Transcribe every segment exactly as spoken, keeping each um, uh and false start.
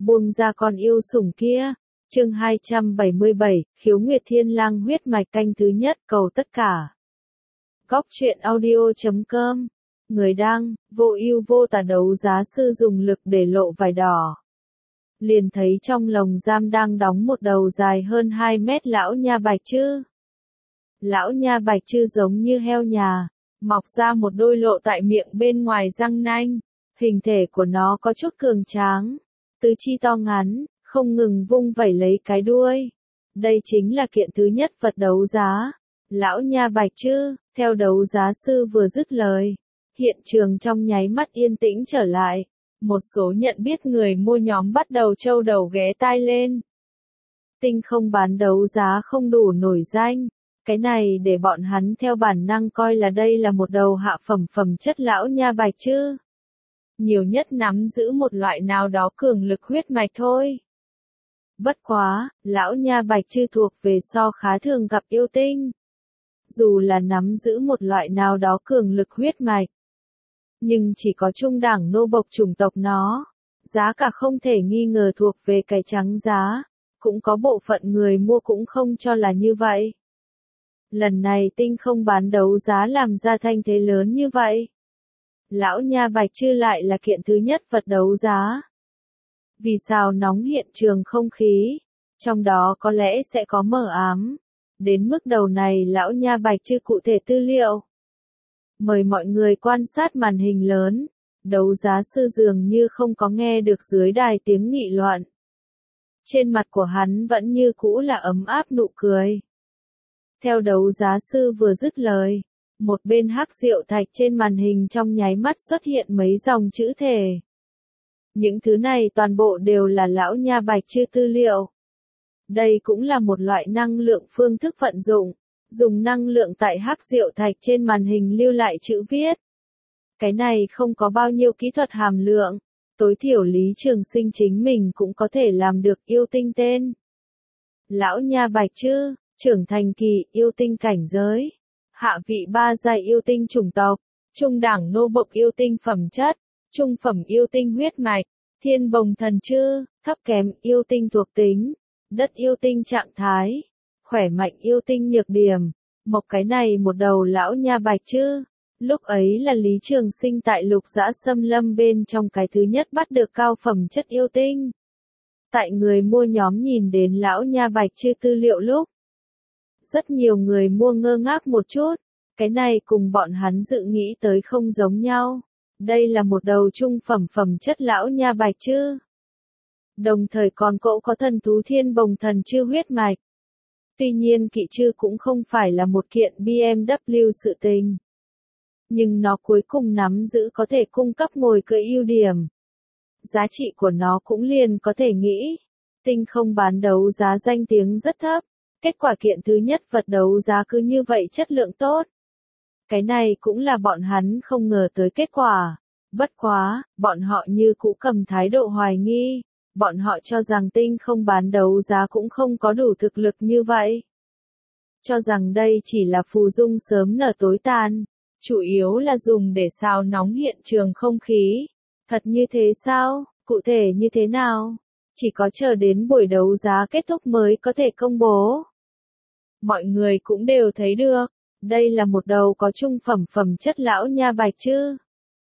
Buông ra con yêu sủng kia. Chương hai trăm bảy mươi bảy, Khiếu Nguyệt Thiên Lang huyết mạch canh thứ nhất, cầu tất cả. Góc truyện audio chấm com. Người đăng, vô ưu vô tà đấu giá sư dùng lực để lộ vải đỏ. Liền thấy trong lồng giam đang đóng một đầu dài hơn hai mét lão nha bạch chư. Lão nha bạch chư giống như heo nhà, mọc ra một đôi lộ tại miệng bên ngoài răng nanh. Hình thể của nó có chút cường tráng, tứ chi to ngắn, không ngừng vung vẩy lấy cái đuôi. Đây chính là kiện thứ nhất vật đấu giá. Lão nha bạch chư, theo đấu giá sư vừa dứt lời. Hiện trường trong nháy mắt yên tĩnh trở lại. Một số nhận biết người mua nhóm bắt đầu trâu đầu ghé tai lên. Tinh không bán đấu giá không đủ nổi danh. Cái này để bọn hắn theo bản năng coi là đây là một đầu hạ phẩm phẩm chất lão nha bạch chư. Nhiều nhất nắm giữ một loại nào đó cường lực huyết mạch thôi. Bất quá, lão nha bạch chư thuộc về so khá thường gặp yêu tinh. Dù là nắm giữ một loại nào đó cường lực huyết mạch, nhưng chỉ có trung đẳng nô bộc chủng tộc nó. Giá cả không thể nghi ngờ thuộc về cái trắng giá. Cũng có bộ phận người mua cũng không cho là như vậy. Lần này tinh không bán đấu giá làm ra thanh thế lớn như vậy. Lão nha bạch chư lại là kiện thứ nhất vật đấu giá. Vì sao nóng hiện trường không khí, trong đó có lẽ sẽ có mờ ám. Đến mức đầu này lão nha bạch chư cụ thể tư liệu. Mời mọi người quan sát màn hình lớn. Đấu giá sư dường như không có nghe được dưới đài tiếng nghị luận. Trên mặt của hắn vẫn như cũ là ấm áp nụ cười. Theo đấu giá sư vừa dứt lời, một bên hắc diệu thạch trên màn hình trong nháy mắt xuất hiện mấy dòng chữ thể. Những thứ này toàn bộ đều là lão nha bạch chư tư liệu. Đây cũng là một loại năng lượng phương thức vận dụng, dùng năng lượng tại hắc diệu thạch trên màn hình lưu lại chữ viết. Cái này không có bao nhiêu kỹ thuật hàm lượng, tối thiểu Lý Trường Sinh chính mình cũng có thể làm được yêu tinh tên. Lão nha bạch chư, trưởng thành kỳ yêu tinh cảnh giới, hạ vị ba giai yêu tinh chủng tộc, trung đẳng nô bộc yêu tinh phẩm chất, trung phẩm yêu tinh huyết mạch, thiên bồng thần chư, thấp kém yêu tinh thuộc tính, đất yêu tinh trạng thái, khỏe mạnh yêu tinh nhược điểm. Một cái này một đầu lão nha bạch chư. Lúc ấy là Lý Trường Sinh tại Lục Dã Xâm Lâm bên trong cái thứ nhất bắt được cao phẩm chất yêu tinh. Tại người mua nhóm nhìn đến lão nha bạch chư tư liệu lúc, rất nhiều người mua ngơ ngác một chút. Cái này cùng bọn hắn dự nghĩ tới không giống nhau. Đây là một đầu trung phẩm phẩm chất lão nha bạch chư. Đồng thời còn cậu có thần thú thiên bồng thần chư huyết mạch. Tuy nhiên kỵ chư cũng không phải là một kiện bê em vê sự tình. Nhưng nó cuối cùng nắm giữ có thể cung cấp ngồi cưỡi ưu điểm. Giá trị của nó cũng liền có thể nghĩ. Tinh không bán đấu giá danh tiếng rất thấp. Kết quả kiện thứ nhất vật đấu giá cứ như vậy chất lượng tốt. Cái này cũng là bọn hắn không ngờ tới kết quả. Bất quá, bọn họ như cũ cầm thái độ hoài nghi. Bọn họ cho rằng tinh không bán đấu giá cũng không có đủ thực lực như vậy. Cho rằng đây chỉ là phù dung sớm nở tối tàn. Chủ yếu là dùng để xào nóng hiện trường không khí. Thật như thế sao? Cụ thể như thế nào? Chỉ có chờ đến buổi đấu giá kết thúc mới có thể công bố. Mọi người cũng đều thấy được. Đây là một đầu có trung phẩm phẩm chất lão nha bạch chư.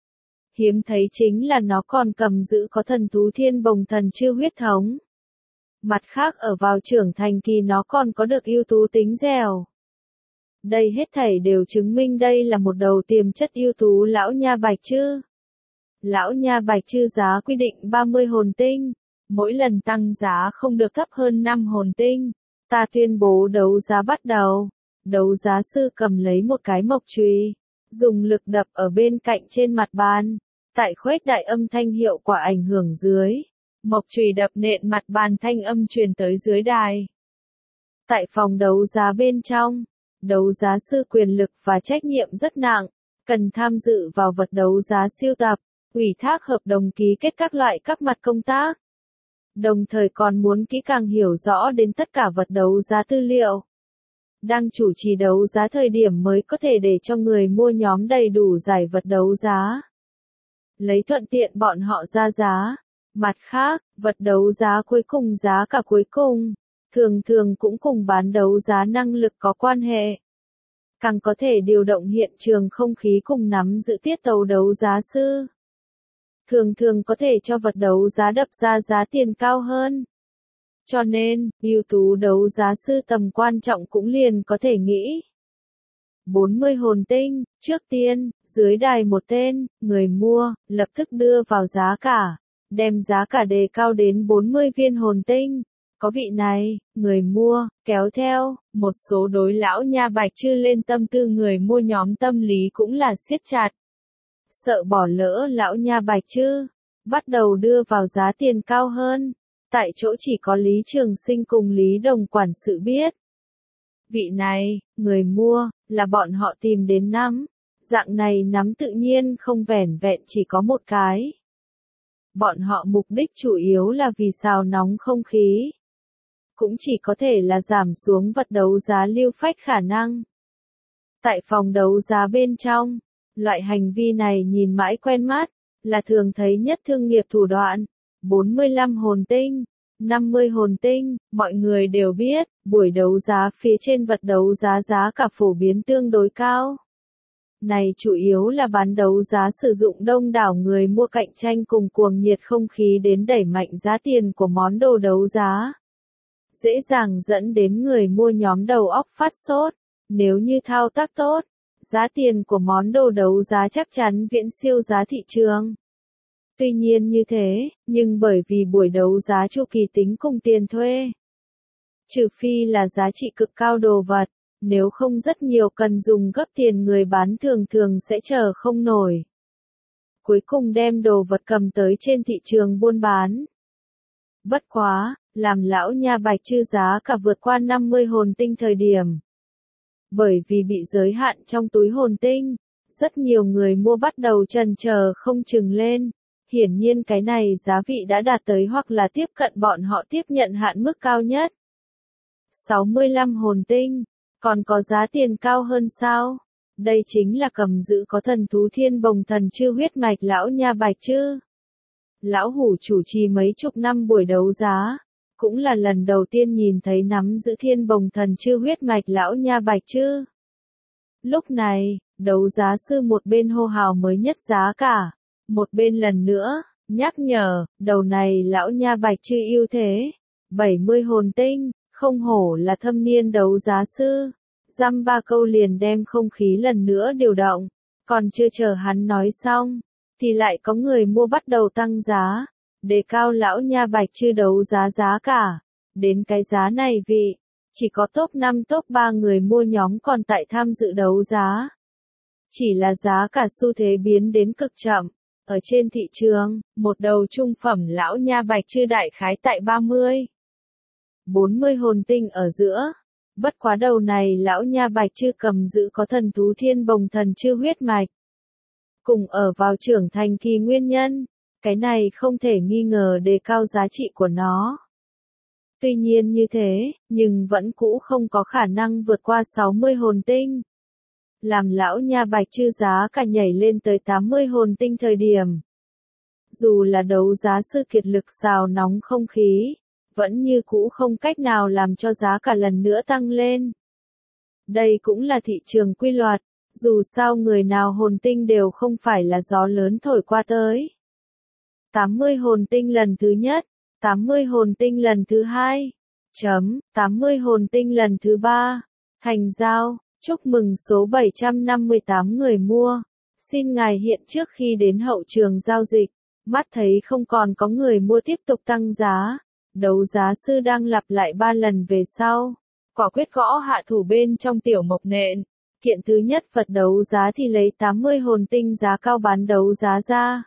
Hiếm thấy chính là nó còn cầm giữ có thần thú thiên bồng thần chư huyết thống. Mặt khác ở vào trưởng thành kỳ nó còn có được ưu tú tính dẻo. Đây hết thảy đều chứng minh đây là một đầu tiềm chất ưu tú lão nha bạch chư. Lão nha bạch chư giá quy định ba mươi hồn tinh. Mỗi lần tăng giá không được thấp hơn năm hồn tinh. Ta tuyên bố đấu giá bắt đầu. Đấu giá sư cầm lấy một cái mộc chùy, dùng lực đập ở bên cạnh trên mặt bàn. Tại khuếch đại âm thanh hiệu quả ảnh hưởng dưới, mộc chùy đập nện mặt bàn thanh âm truyền tới dưới đài. Tại phòng đấu giá bên trong, đấu giá sư quyền lực và trách nhiệm rất nặng, cần tham dự vào vật đấu giá siêu tập, ủy thác hợp đồng ký kết các loại các mặt công tác. Đồng thời còn muốn kỹ càng hiểu rõ đến tất cả vật đấu giá tư liệu. Đang chủ trì đấu giá thời điểm mới có thể để cho người mua nhóm đầy đủ giải vật đấu giá. Lấy thuận tiện bọn họ ra giá. Mặt khác, vật đấu giá cuối cùng giá cả cuối cùng, thường thường cũng cùng bán đấu giá năng lực có quan hệ. Càng có thể điều động hiện trường không khí cùng nắm giữ tiết tấu đấu giá sư. Thường thường có thể cho vật đấu giá đập ra giá tiền cao hơn. Cho nên, ưu tú đấu giá sư tầm quan trọng cũng liền có thể nghĩ. bốn mươi hồn tinh, trước tiên, dưới đài một tên, người mua, lập tức đưa vào giá cả, đem giá cả đề cao đến bốn mươi viên hồn tinh. Có vị này, người mua, kéo theo, một số đối lão nha bạch chư lên tâm tư người mua nhóm tâm lý cũng là siết chặt. Sợ bỏ lỡ lão nha bạch chư, bắt đầu đưa vào giá tiền cao hơn. Tại chỗ chỉ có Lý Trường Sinh cùng Lý Đồng quản sự biết. Vị này, người mua, là bọn họ tìm đến nắm. Dạng này nắm tự nhiên không vẻn vẹn chỉ có một cái. Bọn họ mục đích chủ yếu là vì xào nóng không khí. Cũng chỉ có thể là giảm xuống vật đấu giá lưu phách khả năng. Tại phòng đấu giá bên trong, loại hành vi này nhìn mãi quen mắt, là thường thấy nhất thương nghiệp thủ đoạn. bốn mươi lăm hồn tinh, năm mươi hồn tinh, mọi người đều biết, buổi đấu giá phía trên vật đấu giá giá cả phổ biến tương đối cao. Này chủ yếu là bán đấu giá sử dụng đông đảo người mua cạnh tranh cùng cuồng nhiệt không khí đến đẩy mạnh giá tiền của món đồ đấu giá. Dễ dàng dẫn đến người mua nhóm đầu óc phát sốt, nếu như thao tác tốt, giá tiền của món đồ đấu giá chắc chắn viễn siêu giá thị trường. Tuy nhiên như thế, nhưng bởi vì buổi đấu giá chu kỳ tính cùng tiền thuê. Trừ phi là giá trị cực cao đồ vật, nếu không rất nhiều cần dùng gấp tiền người bán thường thường sẽ chờ không nổi. Cuối cùng đem đồ vật cầm tới trên thị trường buôn bán. Bất quá, làm lão nha bạch chư giá cả vượt qua năm mươi hồn tinh thời điểm. Bởi vì bị giới hạn trong túi hồn tinh, rất nhiều người mua bắt đầu chần chờ không chừng lên. Hiển nhiên cái này giá vị đã đạt tới hoặc là tiếp cận bọn họ tiếp nhận hạn mức cao nhất. sáu mươi lăm hồn tinh, còn có giá tiền cao hơn sao? Đây chính là cầm giữ có thần thú thiên bồng thần chư huyết mạch lão nha bạch chư. Lão hủ chủ trì mấy chục năm buổi đấu giá, cũng là lần đầu tiên nhìn thấy nắm giữ thiên bồng thần chư huyết mạch lão nha bạch chư. Lúc này, đấu giá sư một bên hô hào mới nhất giá cả. Một bên lần nữa, nhắc nhở, đầu này lão nha bạch chư ưu thế. bảy mươi hồn tinh, không hổ là thâm niên đấu giá sư. Dăm ba câu liền đem không khí lần nữa điều động. Còn chưa chờ hắn nói xong, thì lại có người mua bắt đầu tăng giá. Đề cao lão nha bạch chư đấu giá giá cả. Đến cái giá này vị, chỉ có top năm top ba người mua nhóm còn tại tham dự đấu giá. Chỉ là giá cả xu thế biến đến cực chậm. Ở trên thị trường, một đầu trung phẩm lão nha bạch chư đại khái tại ba mươi, bốn mươi hồn tinh ở giữa. Bất quá đầu này lão nha bạch chư cầm giữ có thần thú thiên bồng thần chư huyết mạch. Cùng ở vào trưởng thành kỳ nguyên nhân, cái này không thể nghi ngờ đề cao giá trị của nó. Tuy nhiên như thế, nhưng vẫn cũ không có khả năng vượt qua sáu mươi hồn tinh. Làm lão nha bạch chư giá cả nhảy lên tới tám mươi hồn tinh thời điểm. Dù là đấu giá sư kiệt lực xào nóng không khí, vẫn như cũ không cách nào làm cho giá cả lần nữa tăng lên. Đây cũng là thị trường quy luật, dù sao người nào hồn tinh đều không phải là gió lớn thổi qua tới. tám mươi hồn tinh lần thứ nhất, tám mươi hồn tinh lần thứ hai, chấm, tám mươi hồn tinh lần thứ ba, thành giao. Chúc mừng số bảy trăm năm mươi tám người mua. Xin ngài hiện trước khi đến hậu trường giao dịch, mắt thấy không còn có người mua tiếp tục tăng giá. Đấu giá sư đang lặp lại ba lần về sau. Quả quyết gõ hạ thủ bên trong tiểu mộc nện. Kiện thứ nhất vật đấu giá thì lấy tám mươi hồn tinh giá cao bán đấu giá ra.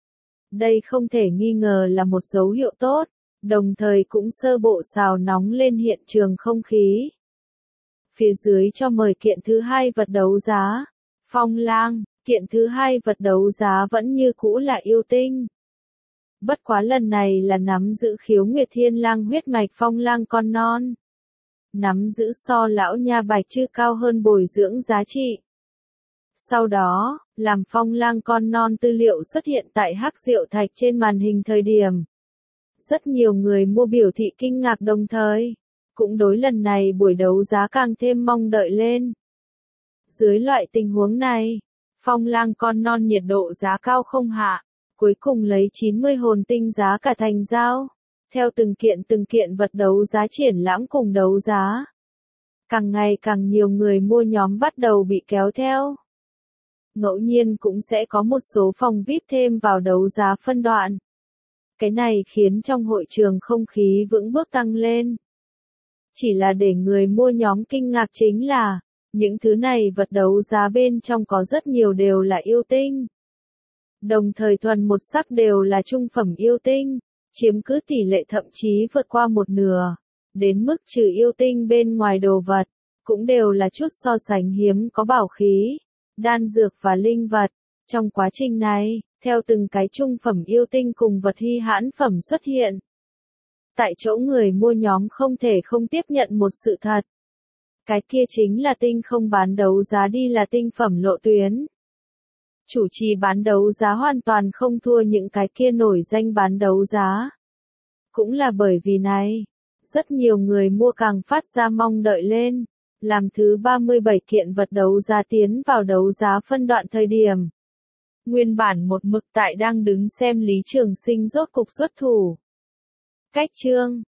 Đây không thể nghi ngờ là một dấu hiệu tốt, đồng thời cũng sơ bộ xào nóng lên hiện trường không khí. Phía dưới cho mời kiện thứ hai vật đấu giá. Phong lang, kiện thứ hai vật đấu giá vẫn như cũ là yêu tinh. Bất quá lần này là nắm giữ khiếu nguyệt thiên lang huyết mạch phong lang con non. Nắm giữ so lão nha bạch chư cao hơn bồi dưỡng giá trị. Sau đó, làm phong lang con non tư liệu xuất hiện tại hắc diệu thạch trên màn hình thời điểm, Rất nhiều người mua biểu thị kinh ngạc đồng thời, cũng đối lần này buổi đấu giá càng thêm mong đợi lên. Dưới loại tình huống này, Phong Lang con non nhiệt độ giá cao không hạ, cuối cùng lấy chín mươi hồn tinh giá cả thành giao. Theo từng kiện từng kiện vật đấu giá triển lãm cùng đấu giá, càng ngày càng nhiều người mua nhóm bắt đầu bị kéo theo. Ngẫu nhiên cũng sẽ có một số phòng vi ai pi thêm vào đấu giá phân đoạn. Cái này khiến trong hội trường không khí vững bước tăng lên. Chỉ là để người mua nhóm kinh ngạc chính là, những thứ này vật đấu giá bên trong có rất nhiều đều là yêu tinh. Đồng thời thuần một sắc đều là trung phẩm yêu tinh, chiếm cứ tỷ lệ thậm chí vượt qua một nửa. Đến mức trừ yêu tinh bên ngoài đồ vật, cũng đều là chút so sánh hiếm có bảo khí, đan dược và linh vật. Trong quá trình này, theo từng cái trung phẩm yêu tinh cùng vật hy hãn phẩm xuất hiện, tại chỗ người mua nhóm không thể không tiếp nhận một sự thật. Cái kia chính là tinh không bán đấu giá đi là tinh phẩm lộ tuyến. Chủ trì bán đấu giá hoàn toàn không thua những cái kia nổi danh bán đấu giá. Cũng là bởi vì này, rất nhiều người mua càng phát ra mong đợi lên, làm thứ ba mươi bảy kiện vật đấu giá tiến vào đấu giá phân đoạn thời điểm. Nguyên bản một mực tại đang đứng xem Lý Trường Sinh rốt cục xuất thủ. Cách chương